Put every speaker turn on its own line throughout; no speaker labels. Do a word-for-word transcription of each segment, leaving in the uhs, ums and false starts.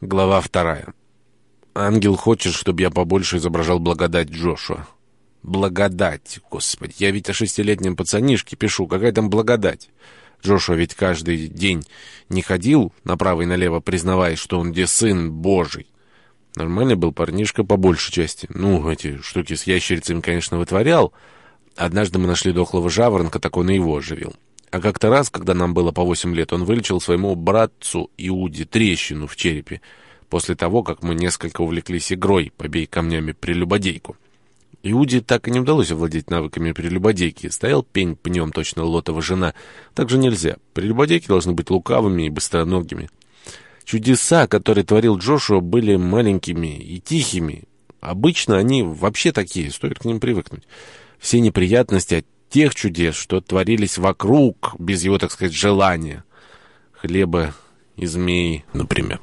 Глава вторая. Ангел хочет, чтобы я побольше изображал благодать Джошуа. Благодать, господи, я ведь о шестилетнем пацанишке пишу, какая там благодать? Джошуа ведь каждый день не ходил направо и налево, признаваясь, что он где сын Божий. Нормальный был парнишка по большей части. Ну, эти штуки с ящерицами, конечно, вытворял. Однажды мы нашли дохлого жаворонка, так он и его оживил. А как-то раз, когда нам было по восемь лет, он вылечил своему братцу Иуде трещину в черепе, после того, как мы несколько увлеклись игрой «Побей камнями прелюбодейку». Иуде так и не удалось овладеть навыками прелюбодейки. Стоял пень пнем, точно Лотова жена. Так же нельзя. Прелюбодейки должны быть лукавыми и быстроногими. Чудеса, которые творил Джошуа, были маленькими и тихими. Обычно они вообще такие, стоит к ним привыкнуть. Все неприятности от тех чудес, что творились вокруг, без его, так сказать, желания. Хлеба и змеи, например.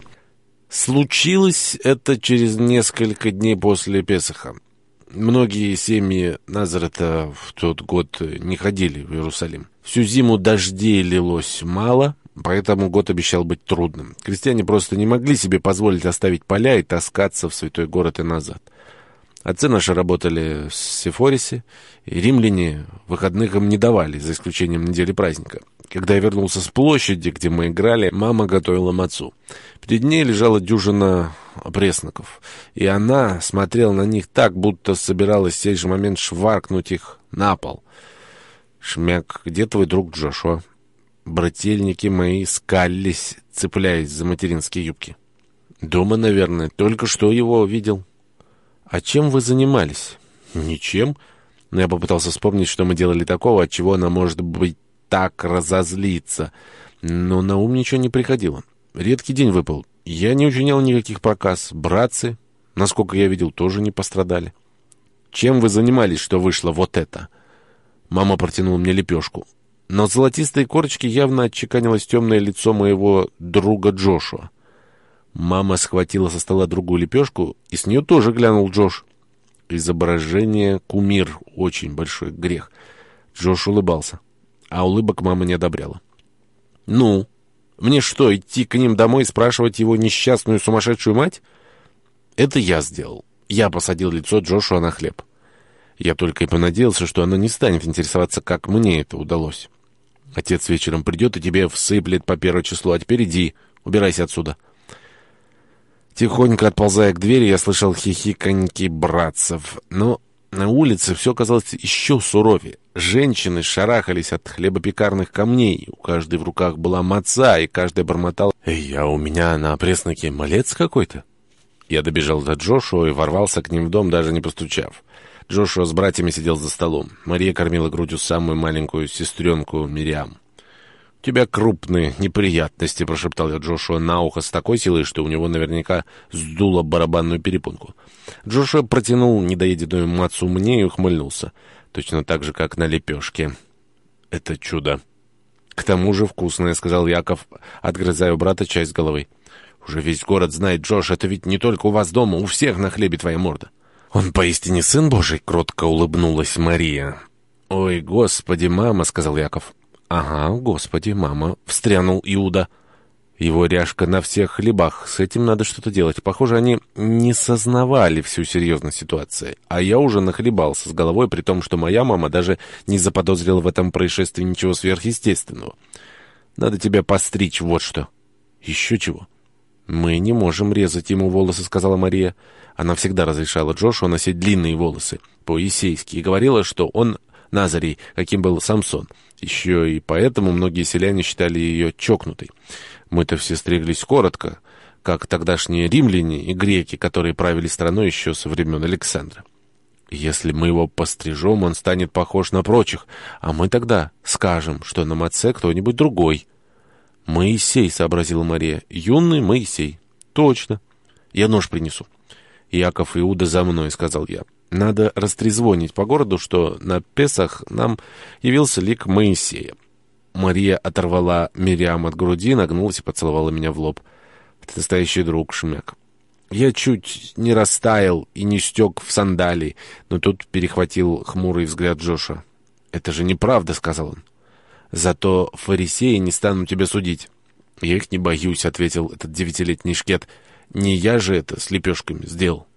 Случилось это через несколько дней после Песаха. Многие семьи Назарета в тот год не ходили в Иерусалим. Всю зиму дождей лилось мало, поэтому год обещал быть трудным. Крестьяне просто не могли себе позволить оставить поля и таскаться в святой город и назад. Отцы наши работали в Сефорисе, и римляне выходных им не давали, за исключением недели праздника. Когда я вернулся с площади, где мы играли, мама готовила мацу. Перед ней лежала дюжина пресноков, и она смотрела на них так, будто собиралась в сей же момент шваркнуть их на пол. «Шмяк, где твой друг Джошуа?» Брательники мои скалились, цепляясь за материнские юбки. «Дома, наверное, только что его видел». «А чем вы занимались?» «Ничем». Но я попытался вспомнить, что мы делали такого, от чего она, может быть, так разозлиться. Но на ум ничего не приходило. Редкий день выпал. Я не учинял никаких проказ. Братцы, насколько я видел, тоже не пострадали. «Чем вы занимались, что вышло вот это?» Мама протянула мне лепешку. Но в золотистой корочке явно отчеканилось темное лицо моего друга Джошуа. Мама схватила со стола другую лепешку, и с нее тоже глянул Джош. Изображение кумир — очень большой грех. Джош улыбался, а улыбок мама не одобряла. «Ну, мне что, идти к ним домой и спрашивать его несчастную сумасшедшую мать?» «Это я сделал. Я посадил лицо Джошуа на хлеб. Я только и понадеялся, что она не станет интересоваться, как мне это удалось. Отец вечером придет и тебе всыплет по первое число, а теперь иди, убирайся отсюда». Тихонько отползая к двери, я слышал хихиканьки братцев. Но на улице все казалось еще суровее. Женщины шарахались от хлебопекарных камней. У каждой в руках была маца, и каждая бормотала: «Эй, а у меня на пресноке малец какой-то». Я добежал до Джошуа и ворвался к ним в дом, даже не постучав. Джошуа с братьями сидел за столом. Мария кормила грудью самую маленькую сестренку Мириам. «У тебя крупные неприятности», — прошептал я Джошуа на ухо с такой силой, что у него наверняка сдуло барабанную перепонку. Джошуа протянул недоеденную мацу мне и ухмыльнулся. Точно так же, как на лепешке. «Это чудо». «К тому же вкусное», — сказал Яков, отгрызая у брата часть головы. «Уже весь город знает, Джош, это ведь не только у вас дома, у всех на хлебе твоя морда». «Он поистине сын Божий», — кротко улыбнулась Мария. «Ой, господи, мама», — сказал Яков. «Ага, господи, мама», — встрянул Иуда. «Его ряжка на всех хлебах, с этим надо что-то делать. Похоже, они не сознавали всю серьезность ситуации. А я уже нахлебался с головой, при том, что моя мама даже не заподозрила в этом происшествии ничего сверхъестественного. Надо тебя постричь, вот что». «Еще чего?» «Мы не можем резать ему волосы», — сказала Мария. Она всегда разрешала Джошуа носить длинные волосы, по-иесейски, и говорила, что он Назарей, каким был Самсон. Еще и поэтому многие селяне считали ее чокнутой. Мы-то все стриглись коротко, как тогдашние римляне и греки, которые правили страной еще со времен Александра. Если мы его пострижем, он станет похож на прочих, а мы тогда скажем, что на маце кто-нибудь другой. «Моисей», — сообразила Мария, — «юный Моисей». «Точно. Я нож принесу». «Яков и Иуда за мной», — сказал я. «Надо растрезвонить по городу, что на Песах нам явился лик Моисея». Мария оторвала Мириам от груди, нагнулась и поцеловала меня в лоб. «Ты настоящий друг, Шмяк». Я чуть не растаял и не стек в сандалии, но тут перехватил хмурый взгляд Джоша. «Это же неправда», — сказал он. «Зато фарисеи не станут тебя судить». «Я их не боюсь», — ответил этот девятилетний шкет. Не я же это с лепешками сделал.